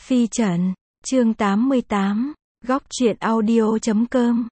Phi Trần, chương 88, góc truyện audio.com.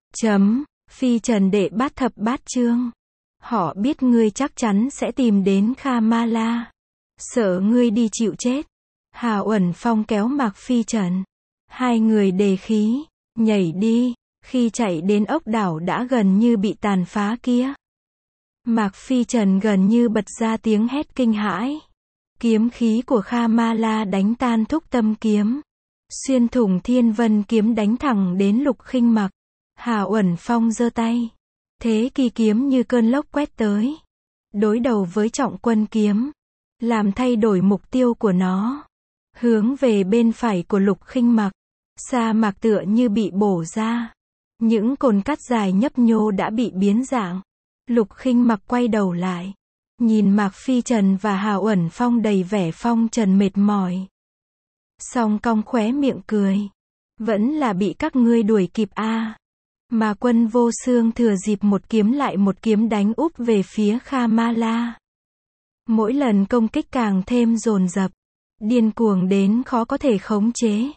Phi Trần đệ bát thập bát chương. Họ biết ngươi chắc chắn sẽ tìm đến Kha Ma La. Sợ ngươi đi chịu chết. Hào Uẩn Phong kéo Mạc Phi Trần. Hai người đề khí, nhảy đi. Khi chạy đến ốc đảo đã gần như bị tàn phá kia, Mạc Phi Trần gần như bật ra tiếng hét kinh hãi. Kiếm khí của Kha Ma La đánh tan Thúc Tâm kiếm, xuyên thủng Thiên Vân kiếm đánh thẳng đến Lục Khinh Mặc. Hào Uẩn Phong giơ tay, Thế Kỳ kiếm như cơn lốc quét tới, đối đầu với Trọng Quân kiếm, làm thay đổi mục tiêu của nó, hướng về bên phải của Lục Khinh Mặc. Sa mạc tựa như bị bổ ra, những cồn cát dài nhấp nhô đã bị biến dạng. Lục Khinh Mặc quay đầu lại, nhìn Mạc Phi Trần và Hào Uẩn Phong đầy vẻ phong trần mệt mỏi. Song cong khóe miệng cười. Vẫn là bị các ngươi đuổi kịp a. Mà Quân Vô Xương thừa dịp một kiếm lại một kiếm đánh úp về phía Kha Ma La. Mỗi lần công kích càng thêm dồn dập, điên cuồng đến khó có thể khống chế.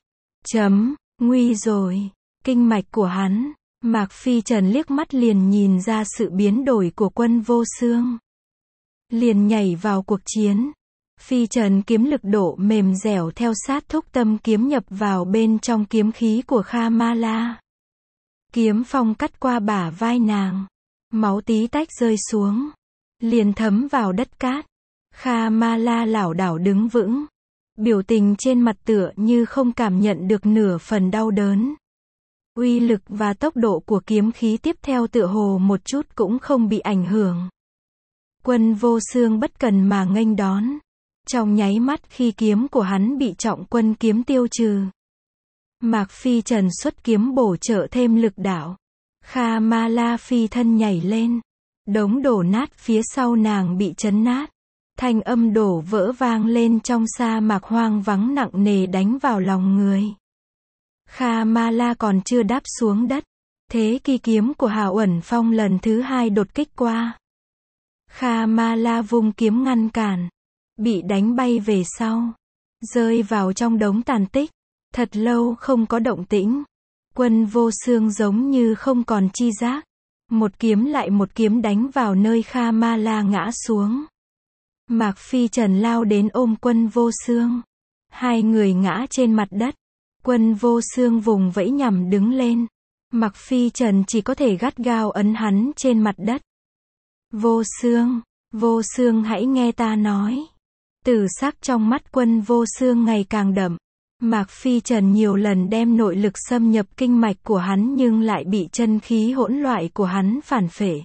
Nguy rồi. Kinh mạch của hắn. Mạc Phi Trần liếc mắt liền nhìn ra sự biến đổi của Quân Vô Xương, liền nhảy vào cuộc chiến. Phi Trần kiếm lực độ mềm dẻo theo sát Thúc Tâm kiếm nhập vào bên trong kiếm khí của Kha Ma La. Kiếm phong cắt qua bả vai nàng, máu tí tách rơi xuống, liền thấm vào đất cát. Kha Ma La lảo đảo đứng vững, biểu tình trên mặt tựa như không cảm nhận được nửa phần đau đớn. Uy lực và tốc độ của kiếm khí tiếp theo tựa hồ một chút cũng không bị ảnh hưởng. Quân Vô Xương bất cần mà nghênh đón. Trong nháy mắt khi kiếm của hắn bị Trọng Quân kiếm tiêu trừ, Mạc Phi Trần xuất kiếm bổ trợ thêm lực đạo. Kha Ma La phi thân nhảy lên, đống đổ nát phía sau nàng bị chấn nát. Thanh âm đổ vỡ vang lên trong sa mạc hoang vắng nặng nề đánh vào lòng người. Kha Ma La còn chưa đáp xuống đất, Thế Kỳ kiếm của Hào Uẩn Phong lần thứ hai đột kích qua. Kha Ma La vung kiếm ngăn cản, bị đánh bay về sau, rơi vào trong đống tàn tích. Thật lâu không có động tĩnh. Quân Vô Xương giống như không còn chi giác, một kiếm lại một kiếm đánh vào nơi Kha Ma La ngã xuống. Mạc Phi Trần lao đến ôm Quân Vô Xương. Hai người ngã trên mặt đất. Quân Vô Xương vùng vẫy nhằm đứng lên. Mạc Phi Trần chỉ có thể gắt gao ấn hắn trên mặt đất. Vô Xương hãy nghe ta nói. Tử sắc trong mắt Quân Vô Xương ngày càng đậm. Mạc Phi Trần nhiều lần đem nội lực xâm nhập kinh mạch của hắn nhưng lại bị chân khí hỗn loạn của hắn phản phệ.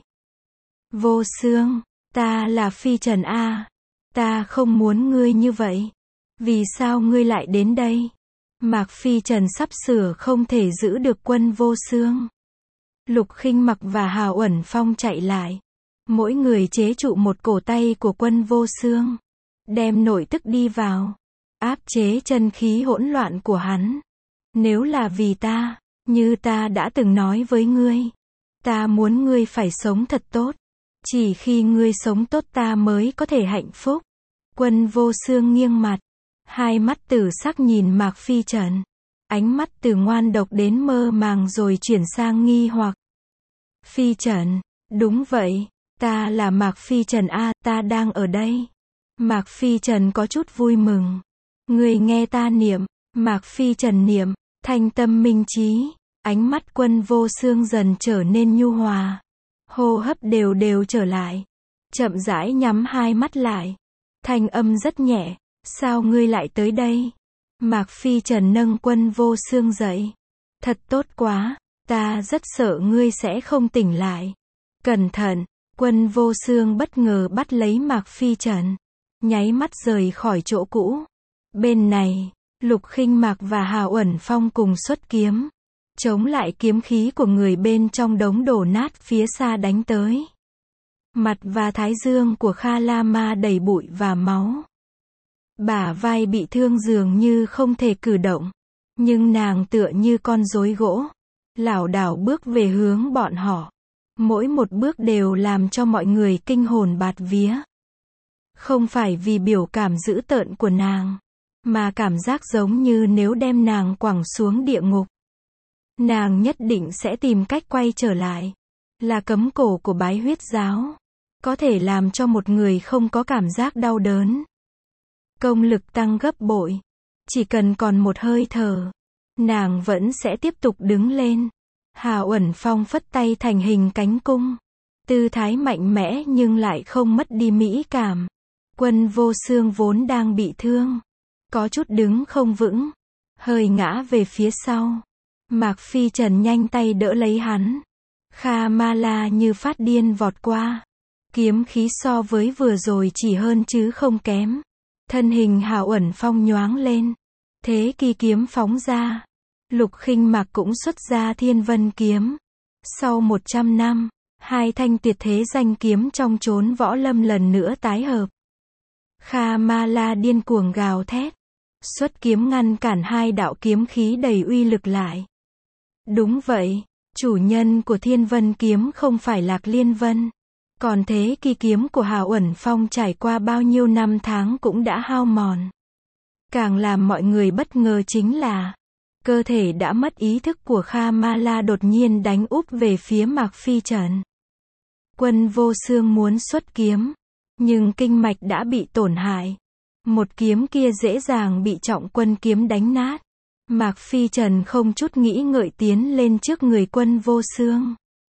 Vô Xương, ta là Phi Trần a, ta không muốn ngươi như vậy. Vì sao ngươi lại đến đây? Mạc Phi Trần sắp sửa không thể giữ được Quân Vô Xương. Lục Khinh Mặc và Hào Uẩn Phong chạy lại, mỗi người chế trụ một cổ tay của Quân Vô Xương, đem nội tức đi vào, áp chế chân khí hỗn loạn của hắn. Nếu là vì ta, như ta đã từng nói với ngươi, ta muốn ngươi phải sống thật tốt. Chỉ khi ngươi sống tốt ta mới có thể hạnh phúc. Quân Vô Xương nghiêng mặt, hai mắt tử sắc nhìn Mạc Phi Trần. Ánh mắt từ ngoan độc đến mơ màng rồi chuyển sang nghi hoặc. Phi Trần, đúng vậy, ta là Mạc Phi Trần a, ta đang ở đây. Mạc Phi Trần có chút vui mừng. Ngươi nghe ta niệm. Mạc Phi Trần niệm, thanh tâm minh trí. Ánh mắt Quân Vô Xương dần trở nên nhu hòa, hô hấp đều đều trở lại, chậm rãi nhắm hai mắt lại. Thanh âm rất nhẹ, sao ngươi lại tới đây? Mạc Phi Trần nâng Quân Vô Xương dậy. Thật tốt quá, ta rất sợ ngươi sẽ không tỉnh lại. Cẩn thận. Quân Vô Xương bất ngờ bắt lấy Mạc Phi Trần, nháy mắt rời khỏi chỗ cũ. Bên này, Lục Khinh Mặc và Hào Uẩn Phong cùng xuất kiếm, chống lại kiếm khí của người bên trong đống đổ nát phía xa đánh tới. Mặt và thái dương của Kha La Ma đầy bụi và máu. Bả vai bị thương dường như không thể cử động, nhưng nàng tựa như con rối gỗ, lảo đảo bước về hướng bọn họ. Mỗi một bước đều làm cho mọi người kinh hồn bạt vía. Không phải vì biểu cảm dữ tợn của nàng, mà cảm giác giống như nếu đem nàng quẳng xuống địa ngục. Nàng nhất định sẽ tìm cách quay trở lại. Là cấm cổ của bái huyết giáo. Có thể làm cho một người không có cảm giác đau đớn. Công lực tăng gấp bội. Chỉ cần còn một hơi thở, nàng vẫn sẽ tiếp tục đứng lên. Hào Uẩn Phong phất tay thành hình cánh cung. Tư thái mạnh mẽ nhưng lại không mất đi mỹ cảm. Quân Vô Xương vốn đang bị thương. Có chút đứng không vững. Hơi ngã về phía sau. Mạc Phi Trần nhanh tay đỡ lấy hắn. Kha Ma La như phát điên vọt qua. Kiếm khí so với vừa rồi chỉ hơn chứ không kém. Thân hình Hào Uẩn Phong nhoáng lên. Thế kỳ kiếm phóng ra. Lục Khinh Mạc cũng xuất ra Thiên Vân kiếm. Sau 100 năm, hai thanh tuyệt thế danh kiếm trong chốn võ lâm lần nữa tái hợp. Kha Ma La điên cuồng gào thét. Xuất kiếm ngăn cản hai đạo kiếm khí đầy uy lực lại. Đúng vậy, chủ nhân của Thiên Vân kiếm không phải Lạc Liên Vân. Còn thế kỳ kiếm của Hào Uẩn Phong trải qua bao nhiêu năm tháng cũng đã hao mòn. Càng làm mọi người bất ngờ chính là cơ thể đã mất ý thức của Kha Ma La đột nhiên đánh úp về phía Mạc Phi Trần. Quân Vô Xương muốn xuất kiếm, nhưng kinh mạch đã bị tổn hại. Một kiếm kia dễ dàng bị Trọng Quân kiếm đánh nát. Mạc Phi Trần không chút nghĩ ngợi tiến lên trước người Quân Vô Xương.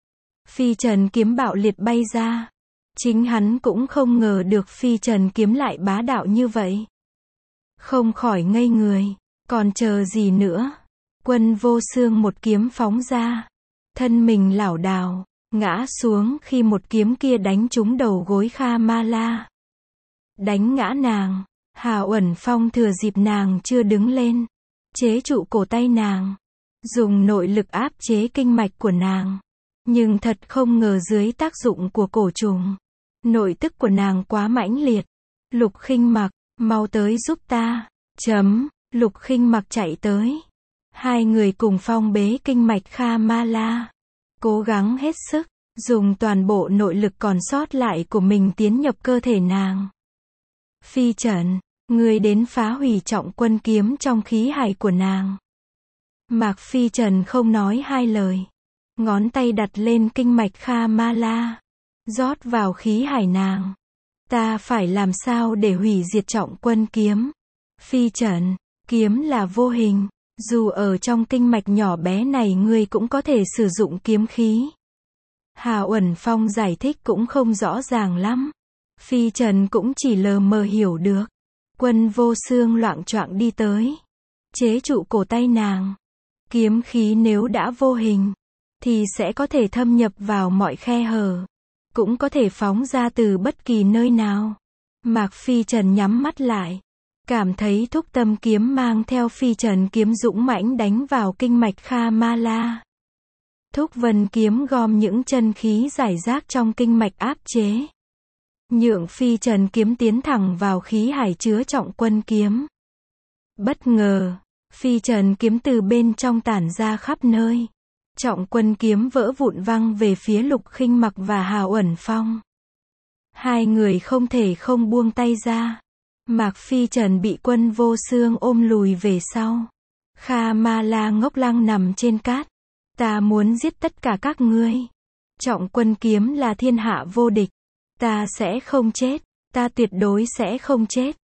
Phi Trần kiếm bạo liệt bay ra. Chính hắn cũng không ngờ được Phi Trần kiếm lại bá đạo như vậy. Không khỏi ngây người. Còn chờ gì nữa? Quân Vô Xương một kiếm phóng ra. Thân mình lảo đảo, ngã xuống khi một kiếm kia đánh trúng đầu gối Kha Ma La. Đánh ngã nàng. Hào Uẩn Phong thừa dịp nàng chưa đứng lên. Chế trụ cổ tay nàng. Dùng nội lực áp chế kinh mạch của nàng. Nhưng thật không ngờ dưới tác dụng của cổ trùng. Nội tức của nàng quá mãnh liệt. Lục Khinh Mạc, mau tới giúp ta. Lục Khinh Mạc chạy tới. Hai người cùng phong bế kinh mạch Kha Ma La. Cố gắng hết sức, dùng toàn bộ nội lực còn sót lại của mình tiến nhập cơ thể nàng. Phi Trần, ngươi đến phá hủy Trọng Quân kiếm trong khí hải của nàng. Mạc Phi Trần không nói hai lời. Ngón tay đặt lên kinh mạch Kha Ma La. Rót vào khí hải nàng. Ta phải làm sao để hủy diệt Trọng Quân kiếm? Phi Trần, kiếm là vô hình. Dù ở trong kinh mạch nhỏ bé này ngươi cũng có thể sử dụng kiếm khí. Hào Uẩn Phong giải thích cũng không rõ ràng lắm. Phi Trần cũng chỉ lờ mờ hiểu được. Quân Vô Xương loạng choạng đi tới. Chế trụ cổ tay nàng. Kiếm khí nếu đã vô hình, thì sẽ có thể thâm nhập vào mọi khe hở. Cũng có thể phóng ra từ bất kỳ nơi nào. Mạc Phi Trần nhắm mắt lại. Cảm thấy Thúc Tâm kiếm mang theo Phi Trần kiếm dũng mãnh đánh vào kinh mạch Kha Ma La. Thúc Vân kiếm gom những chân khí giải rác trong kinh mạch áp chế. Nhượng Phi Trần kiếm tiến thẳng vào khí hải chứa Trọng Quân kiếm. Bất ngờ, Phi Trần kiếm từ bên trong tản ra khắp nơi. Trọng Quân kiếm vỡ vụn văng về phía Lục Khinh Mạc và Hào Uẩn Phong. Hai người không thể không buông tay ra. Mạc Phi Trần bị Quân Vô Xương ôm lùi về sau. Kha Ma La ngốc lăng nằm trên cát. Ta muốn giết tất cả các ngươi. Trọng Quân kiếm là thiên hạ vô địch. Ta sẽ không chết. Ta tuyệt đối sẽ không chết.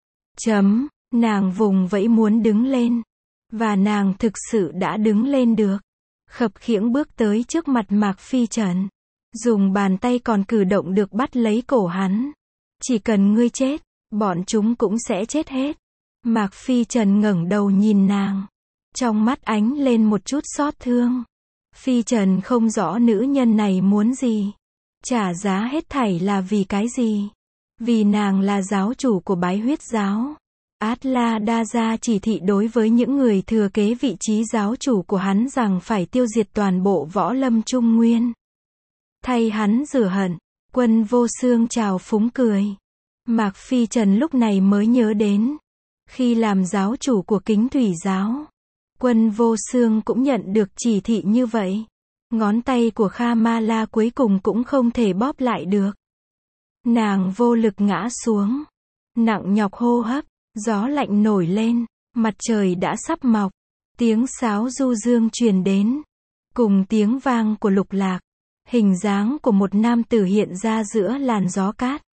Nàng vùng vẫy muốn đứng lên. Và nàng thực sự đã đứng lên được. Khập khiễng bước tới trước mặt Mạc Phi Trần. Dùng bàn tay còn cử động được bắt lấy cổ hắn. Chỉ cần ngươi chết, bọn chúng cũng sẽ chết hết. Mạc Phi Trần ngẩng đầu nhìn nàng. Trong mắt ánh lên một chút xót thương. Phi Trần không rõ nữ nhân này muốn gì. Trả giá hết thảy là vì cái gì? Vì nàng là giáo chủ của bái huyết giáo. Atla Đa Gia chỉ thị đối với những người thừa kế vị trí giáo chủ của hắn rằng phải tiêu diệt toàn bộ võ lâm Trung Nguyên. Thay hắn rửa hận, Quân Vô Xương trào phúng cười. Mạc Phi Trần lúc này mới nhớ đến. Khi làm giáo chủ của Kính Thủy giáo, Quân Vô Xương cũng nhận được chỉ thị như vậy. Ngón tay của Kha Ma La cuối cùng cũng không thể bóp lại được. Nàng vô lực ngã xuống. Nặng nhọc hô hấp, gió lạnh nổi lên. Mặt trời đã sắp mọc. Tiếng sáo du dương truyền đến. Cùng tiếng vang của lục lạc. Hình dáng của một nam tử hiện ra giữa làn gió cát.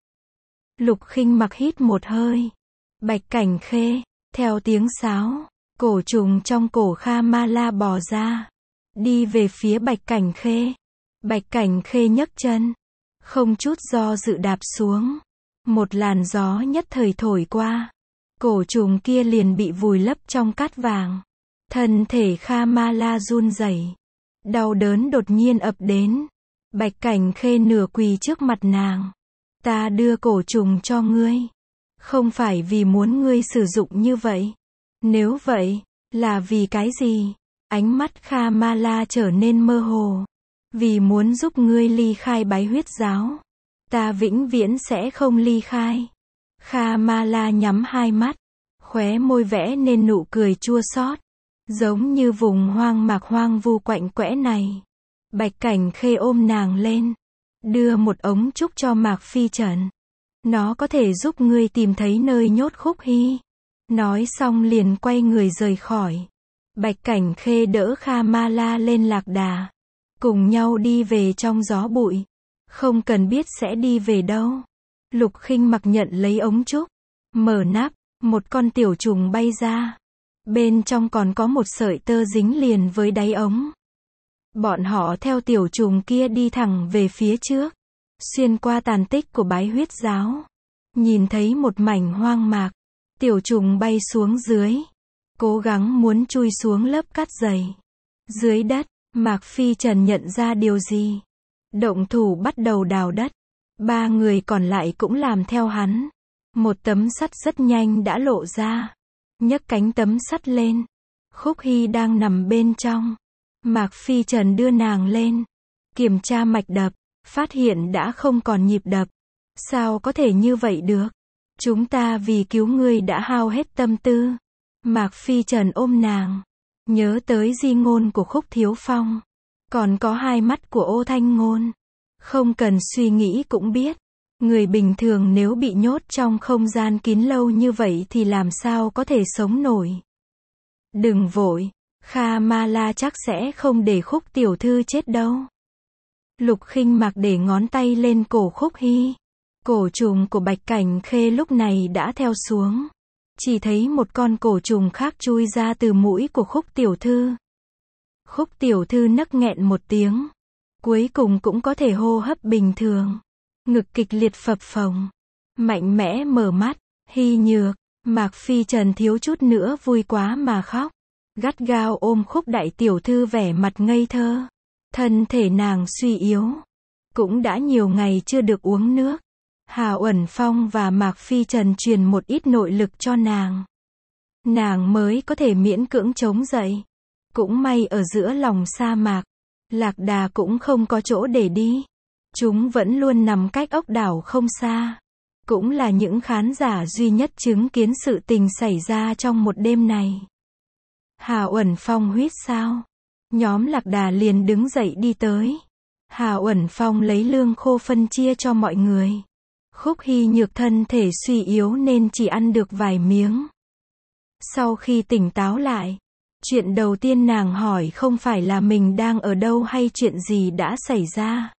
Lục Khinh Mặc hít một hơi. Bạch Cảnh Khê. Theo tiếng sáo, cổ trùng trong cổ Kha Ma La bò ra. Đi về phía Bạch Cảnh Khê. Bạch Cảnh Khê nhấc chân. Không chút do dự đạp xuống. Một làn gió nhất thời thổi qua. Cổ trùng kia liền bị vùi lấp trong cát vàng. Thân thể Kha Ma La run rẩy. Đau đớn đột nhiên ập đến. Bạch Cảnh Khê nửa quỳ trước mặt nàng. Ta đưa cổ trùng cho ngươi. Không phải vì muốn ngươi sử dụng như vậy. Nếu vậy, là vì cái gì? Ánh mắt Kha Ma La trở nên mơ hồ. Vì muốn giúp ngươi ly khai Bái Huyết giáo. Ta vĩnh viễn sẽ không ly khai. Kha Ma La nhắm hai mắt. Khóe môi vẽ nên nụ cười chua xót. Giống như vùng hoang mạc hoang vu quạnh quẽ này. Bạch Cảnh Khê ôm nàng lên. Đưa một ống trúc cho Mạc Phi Trần. Nó có thể giúp ngươi tìm thấy nơi nhốt Khúc Hy. Nói xong liền quay người rời khỏi. Bạch Cảnh Khê đỡ Kha Ma La lên lạc đà. Cùng nhau đi về trong gió bụi. Không cần biết sẽ đi về đâu. Lục Khinh Mặc nhận lấy ống trúc. Mở nắp, một con tiểu trùng bay ra. Bên trong còn có một sợi tơ dính liền với đáy ống. Bọn họ theo tiểu trùng kia đi thẳng về phía trước. Xuyên qua tàn tích của Bái Huyết giáo. Nhìn thấy một mảnh hoang mạc. Tiểu trùng bay xuống dưới. Cố gắng muốn chui xuống lớp cát dày. Dưới đất, Mạc Phi Trần nhận ra điều gì? Động thủ bắt đầu đào đất. Ba người còn lại cũng làm theo hắn. Một tấm sắt rất nhanh đã lộ ra. Nhấc cánh tấm sắt lên. Khúc Hy đang nằm bên trong. Mạc Phi Trần đưa nàng lên. Kiểm tra mạch đập. Phát hiện đã không còn nhịp đập. Sao có thể như vậy được? Chúng ta vì cứu ngươi đã hao hết tâm tư. Mạc Phi Trần ôm nàng. Nhớ tới di ngôn của Khúc Thiếu Phong. Còn có hai mắt của Ô Thanh Ngôn. Không cần suy nghĩ cũng biết. Người bình thường nếu bị nhốt trong không gian kín lâu như vậy thì làm sao có thể sống nổi. Đừng vội. Kha Ma La chắc sẽ không để Khúc tiểu thư chết đâu. Lục Khinh Mặc để ngón tay lên cổ Khúc Hy. Cổ trùng của Bạch Cảnh Khê lúc này đã theo xuống. Chỉ thấy một con cổ trùng khác chui ra từ mũi của Khúc tiểu thư. Khúc tiểu thư nấc nghẹn một tiếng. Cuối cùng cũng có thể hô hấp bình thường. Ngực kịch liệt phập phồng. Mạnh mẽ mở mắt. Hy Nhược. Mạc Phi Trần thiếu chút nữa vui quá mà khóc. Gắt gao ôm Khúc đại tiểu thư vẻ mặt ngây thơ. Thân thể nàng suy yếu. Cũng đã nhiều ngày chưa được uống nước. Hà Uẩn Phong và Mạc Phi Trần truyền một ít nội lực cho nàng. Nàng mới có thể miễn cưỡng chống dậy. Cũng may ở giữa lòng sa mạc. Lạc đà cũng không có chỗ để đi. Chúng vẫn luôn nằm cách ốc đảo không xa. Cũng là những khán giả duy nhất chứng kiến sự tình xảy ra trong một đêm này. Hà Uẩn Phong huýt sáo. Nhóm lạc đà liền đứng dậy đi tới. Hà Uẩn Phong lấy lương khô phân chia cho mọi người. Khúc Hy Nhược thân thể suy yếu nên chỉ ăn được vài miếng. Sau khi tỉnh táo lại, chuyện đầu tiên nàng hỏi không phải là mình đang ở đâu hay chuyện gì đã xảy ra,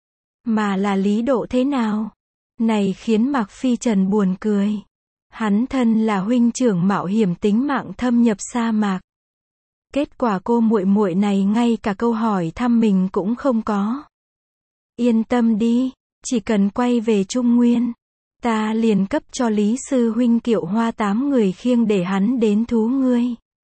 mà là Lý Độ thế nào. Này khiến Mạc Phi Trần buồn cười. Hắn thân là huynh trưởng mạo hiểm tính mạng thâm nhập sa mạc. Kết quả cô muội muội này ngay cả câu hỏi thăm mình cũng không có. Yên tâm đi, chỉ cần quay về Trung Nguyên, ta liền cấp cho Lý sư huynh kiệu hoa 8 người khiêng để hắn đến thú ngươi.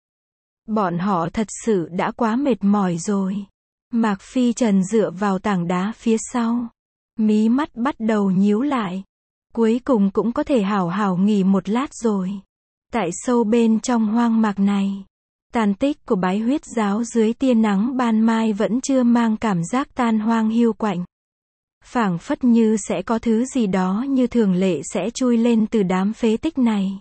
Bọn họ thật sự đã quá mệt mỏi rồi. Mạc Phi Trần dựa vào tảng đá phía sau. Mí mắt bắt đầu nhíu lại. Cuối cùng cũng có thể hảo hảo nghỉ một lát rồi. Tại sâu bên trong hoang mạc này, tàn tích của Bái Huyết giáo dưới tia nắng ban mai vẫn chưa mang cảm giác tan hoang hiu quạnh. Phảng phất như sẽ có thứ gì đó như thường lệ sẽ chui lên từ đám phế tích này.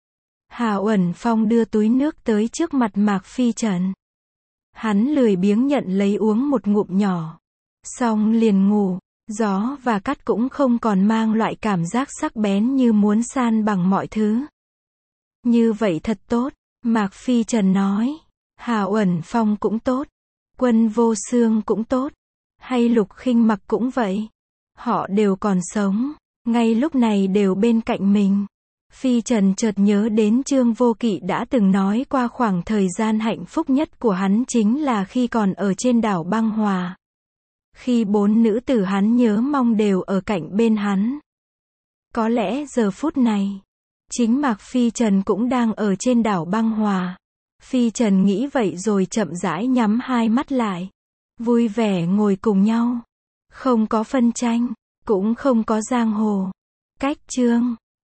Hà Uẩn Phong đưa túi nước tới trước mặt Mạc Phi Trần. Hắn lười biếng nhận lấy uống một ngụm nhỏ. Xong liền ngủ. Gió và cát cũng không còn mang loại cảm giác sắc bén như muốn san bằng mọi thứ. Như vậy thật tốt. Mạc Phi Trần nói, Hà Uẩn Phong cũng tốt, Quân Vô Xương cũng tốt, hay Lục Khinh Mặc cũng vậy. Họ đều còn sống, ngay lúc này đều bên cạnh mình. Phi Trần chợt nhớ đến Trương Vô Kỵ đã từng nói qua khoảng thời gian hạnh phúc nhất của hắn chính là khi còn ở trên đảo Băng Hòa. Khi 4 nữ tử hắn nhớ mong đều ở cạnh bên hắn. Có lẽ giờ phút này, chính Mạc Phi Trần cũng đang ở trên đảo Băng Hòa. Phi Trần nghĩ vậy rồi chậm rãi nhắm hai mắt lại. Vui vẻ ngồi cùng nhau. Không có phân tranh, cũng không có giang hồ. Cách chương